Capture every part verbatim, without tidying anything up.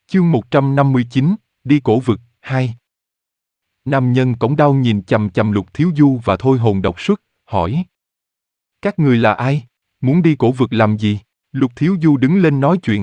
Chương một trăm năm mươi chín, đi cổ vực, hai. Nam nhân cổng đao nhìn chằm chằm Lục Thiếu Du và Thôi Hồn Độc Xuất, hỏi. Các người là ai? Muốn đi cổ vực làm gì? Lục Thiếu Du đứng lên nói chuyện.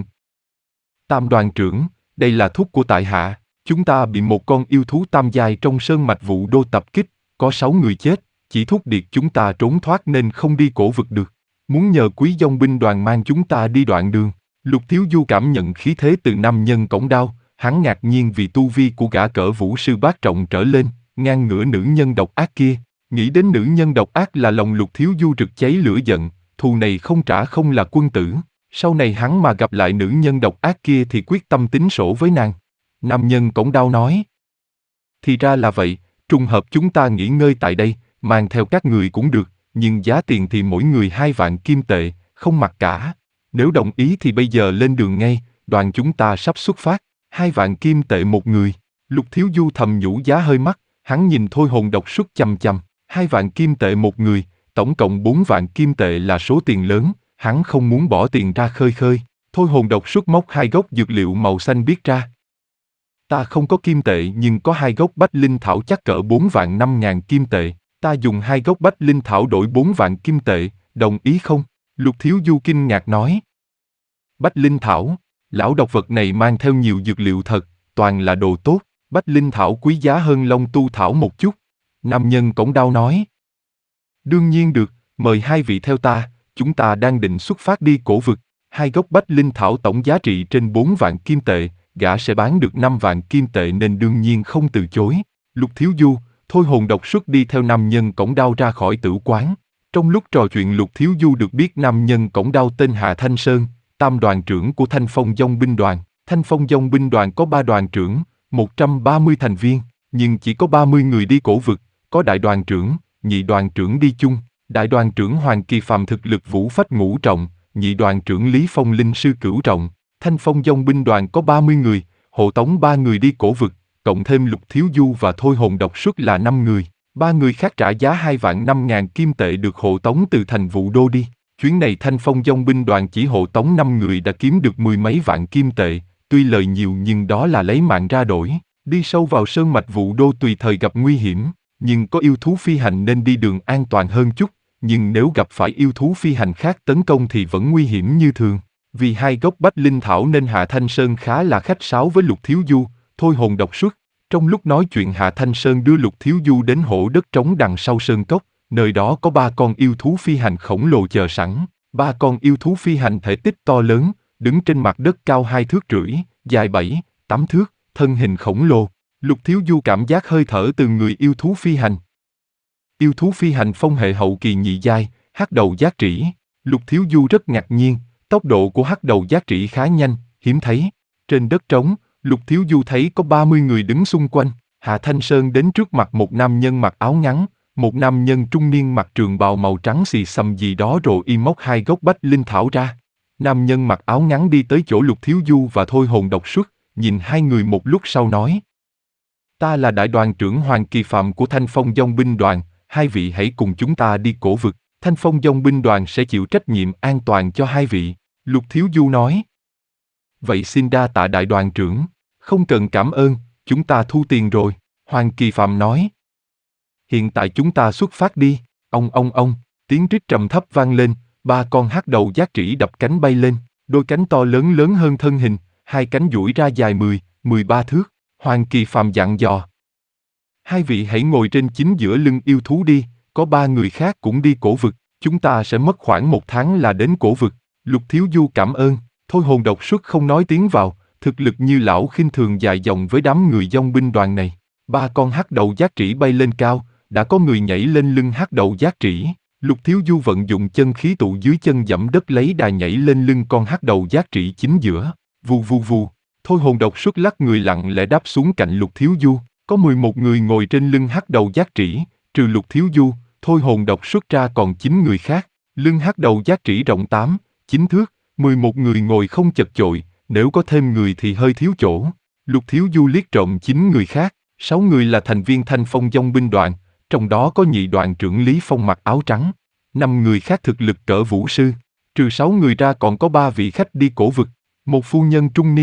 Tam đoàn trưởng, đây là thúc của tại hạ. Chúng ta bị một con yêu thú tam giai trong sơn mạch Vũ Đô tập kích, có sáu người chết, chỉ thúc điệt chúng ta trốn thoát nên không đi cổ vực được. Muốn nhờ quý dòng binh đoàn mang chúng ta đi đoạn đường. Lục Thiếu Du cảm nhận khí thế từ nam nhân cổng đao, hắn ngạc nhiên vì tu vi của gã cỡ vũ sư bát trọng trở lên, ngang ngửa nữ nhân độc ác kia. Nghĩ đến nữ nhân độc ác là lòng Lục Thiếu Du rực cháy lửa giận, thù này không trả không là quân tử. Sau này hắn mà gặp lại nữ nhân độc ác kia thì quyết tâm tính sổ với nàng. Nam nhân cổng đao nói. Thì ra là vậy, trùng hợp chúng ta nghỉ ngơi tại đây, mang theo các người cũng được, nhưng giá tiền thì mỗi người hai vạn kim tệ, không mặc cả. Nếu đồng ý thì bây giờ lên đường ngay, đoàn chúng ta sắp xuất phát, hai vạn kim tệ một người. Lục Thiếu Du thầm nhủ giá hơi mắc, hắn nhìn Thôi Hồn Độc Xuất chằm chằm, hai vạn kim tệ một người, tổng cộng bốn vạn kim tệ là số tiền lớn, hắn không muốn bỏ tiền ra khơi khơi. Thôi Hồn Độc Xuất móc hai gốc dược liệu màu xanh biếc ra. Ta không có kim tệ nhưng có hai gốc bách linh thảo chắc cỡ bốn vạn năm ngàn kim tệ, ta dùng hai gốc bách linh thảo đổi bốn vạn kim tệ, đồng ý không? Lục Thiếu Du kinh ngạc nói. Bách linh thảo, lão độc vật này mang theo nhiều dược liệu thật, toàn là đồ tốt, bách linh thảo quý giá hơn long tu thảo một chút. Nam nhân cổng đao nói. Đương nhiên được, mời hai vị theo ta, chúng ta đang định xuất phát đi cổ vực, hai gốc bách linh thảo tổng giá trị trên bốn vạn kim tệ, gã sẽ bán được năm vạn kim tệ nên đương nhiên không từ chối. Lục Thiếu Du, Thôi Hồn Độc Xuất đi theo nam nhân cổng đao ra khỏi tử quán. Trong lúc trò chuyện Lục Thiếu Du được biết nam nhân cổng đao tên Hạ Thanh Sơn, tam đoàn trưởng của Thanh Phong Dông binh đoàn. Thanh Phong Dông binh đoàn có ba đoàn trưởng, một trăm ba mươi thành viên, nhưng chỉ có ba mươi người đi cổ vực, có đại đoàn trưởng, nhị đoàn trưởng đi chung. Đại đoàn trưởng Hoàng Kỳ Phàm thực lực vũ phách ngũ trọng, nhị đoàn trưởng Lý Phong linh sư cửu trọng. Thanh Phong Dông binh đoàn có ba mươi người, hộ tống ba người đi cổ vực, cộng thêm Lục Thiếu Du và Thôi Hồn Độc Xuất là năm người. Ba người khác trả giá hai vạn năm ngàn kim tệ được hộ tống từ thành Vũ Đô đi. Chuyến này Thanh Phong Dông binh đoàn chỉ hộ tống năm người đã kiếm được mười mấy vạn kim tệ, tuy lời nhiều nhưng đó là lấy mạng ra đổi. Đi sâu vào sơn mạch Vũ Đô tùy thời gặp nguy hiểm, nhưng có yêu thú phi hành nên đi đường an toàn hơn chút, nhưng nếu gặp phải yêu thú phi hành khác tấn công thì vẫn nguy hiểm như thường. Vì hai gốc bách linh thảo nên Hạ Thanh Sơn khá là khách sáo với Lục Thiếu Du, Thôi Hồn Độc Xuất. Trong lúc nói chuyện Hạ Thanh Sơn đưa Lục Thiếu Du đến hổ đất trống đằng sau sơn cốc, nơi đó có ba con yêu thú phi hành khổng lồ chờ sẵn. Ba con yêu thú phi hành thể tích to lớn, đứng trên mặt đất cao hai thước rưỡi, dài bảy, tám thước, thân hình khổng lồ. Lục Thiếu Du cảm giác hơi thở từ người yêu thú phi hành. Yêu thú phi hành phong hệ hậu kỳ nhị giai, hắc đầu giác trĩ. Lục Thiếu Du rất ngạc nhiên, tốc độ của hắc đầu giác trĩ khá nhanh, hiếm thấy. Trên đất trống, Lục Thiếu Du thấy có ba mươi người đứng xung quanh. Hạ Thanh Sơn đến trước mặt một nam nhân mặc áo ngắn, một nam nhân trung niên mặc trường bào màu trắng xì xầm gì đó rồi y móc hai gốc bách linh thảo ra. Nam nhân mặc áo ngắn đi tới chỗ Lục Thiếu Du và Thôi Hồn Độc Xuất, nhìn hai người một lúc sau nói. Ta là đại đoàn trưởng Hoàng Kỳ Phàm của Thanh Phong Dông binh đoàn, hai vị hãy cùng chúng ta đi cổ vực, Thanh Phong Dông binh đoàn sẽ chịu trách nhiệm an toàn cho hai vị. Lục Thiếu Du nói. Vậy xin đa tạ đại đoàn trưởng, không cần cảm ơn, chúng ta thu tiền rồi, Hoàng Kỳ Phàm nói. Hiện tại chúng ta xuất phát đi, ông ông ông, tiếng rít trầm thấp vang lên, ba con hắc đầu giác trĩ đập cánh bay lên, đôi cánh to lớn lớn hơn thân hình, hai cánh duỗi ra dài mười, mười ba thước, Hoàng Kỳ Phàm dặn dò. Hai vị hãy ngồi trên chính giữa lưng yêu thú đi, có ba người khác cũng đi cổ vực, chúng ta sẽ mất khoảng một tháng là đến cổ vực. Lục Thiếu Du cảm ơn, Thôi Hồn Độc Xuất không nói tiếng vào, thực lực như lão khinh thường dài dòng với đám người dông binh đoàn này. Ba con hắc đầu giác trĩ bay lên cao, đã có người nhảy lên lưng hắc đầu giác trĩ. Lục Thiếu Du vận dụng chân khí tụ dưới chân dẫm đất lấy đà nhảy lên lưng con hắc đầu giác trĩ chính giữa. Vù vù vù, Thôi Hồn Độc Xuất lắc người lặng lẽ đáp xuống cạnh Lục Thiếu Du. Có mười một người ngồi trên lưng hắc đầu giác trĩ, trừ Lục Thiếu Du, Thôi Hồn Độc Xuất ra còn chín người khác. Lưng hắc đầu giác trĩ rộng tám, chín thước, mười một người ngồi không chật chội, nếu có thêm người thì hơi thiếu chỗ. Lục Thiếu Du liếc trộm chín người khác, sáu người là thành viên Thanh Phong Dông binh đoàn, trong đó có nhị đoàn trưởng Lý Phong mặc áo trắng. Năm người khác thực lực cỡ vũ sư, trừ sáu người ra còn có ba vị khách đi cổ vực. Một phu nhân trung niên,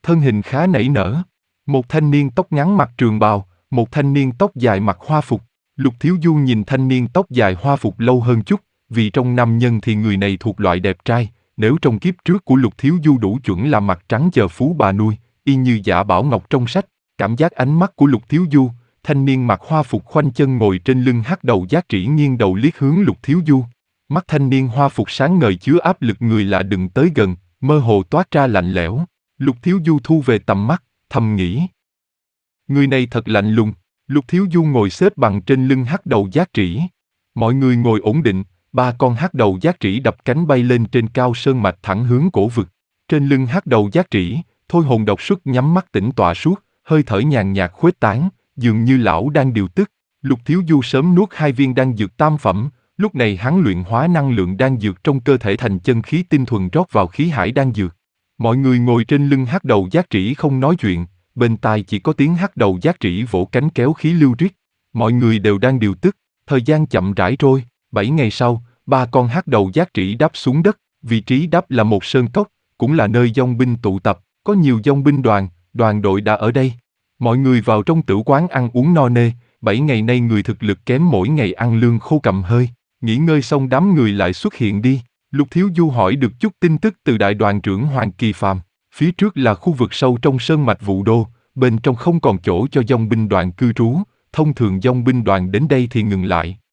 thân hình khá nảy nở. Một thanh niên tóc ngắn mặc trường bào, một thanh niên tóc dài mặc hoa phục. Lục Thiếu Du nhìn thanh niên tóc dài hoa phục lâu hơn chút, vì trong nam nhân thì người này thuộc loại đẹp trai, nếu trong kiếp trước của Lục Thiếu Du đủ chuẩn là mặt trắng chờ phú bà nuôi, y như Giả Bảo Ngọc trong sách. Cảm giác ánh mắt của Lục Thiếu Du, thanh niên mặc hoa phục khoanh chân ngồi trên lưng hắc đầu giác trĩ nghiêng đầu liếc hướng Lục Thiếu Du. Mắt thanh niên hoa phục sáng ngời chứa áp lực người lạ đừng tới gần, mơ hồ toát ra lạnh lẽo. Lục Thiếu Du thu về tầm mắt, thầm nghĩ. Người này thật lạnh lùng. Lục Thiếu Du ngồi xếp bằng trên lưng hắc đầu giác trĩ. Mọi người ngồi ổn định, ba con hắc đầu giác trĩ đập cánh bay lên trên cao sơn mạch thẳng hướng cổ vực. Trên lưng hắc đầu giác trĩ, Thôi Hồn Độc Xuất nhắm mắt tĩnh tọa suốt, hơi thở nhàn nhạt khuếch tán, dường như lão đang điều tức. Lục Thiếu Du sớm nuốt hai viên đan dược tam phẩm, lúc này hắn luyện hóa năng lượng đan dược trong cơ thể thành chân khí tinh thuần rót vào khí hải đan dược. Mọi người ngồi trên lưng hắc đầu giác trĩ không nói chuyện, bên tai chỉ có tiếng hắc đầu giác trĩ vỗ cánh kéo khí lưu riết. Mọi người đều đang điều tức, thời gian chậm rãi trôi. Bảy ngày sau, ba con hắc đầu giác trĩ đáp xuống đất, vị trí đáp là một sơn cốc, cũng là nơi dòng binh tụ tập, có nhiều dòng binh đoàn, đoàn đội đã ở đây. Mọi người vào trong tử quán ăn uống no nê, bảy ngày nay người thực lực kém mỗi ngày ăn lương khô cầm hơi, nghỉ ngơi xong đám người lại xuất hiện đi. Lục Thiếu Du hỏi được chút tin tức từ đại đoàn trưởng Hoàng Kỳ Phàm. Phía trước là khu vực sâu trong sơn mạch Vũ Đô, bên trong không còn chỗ cho dòng binh đoàn cư trú, thông thường dòng binh đoàn đến đây thì ngừng lại.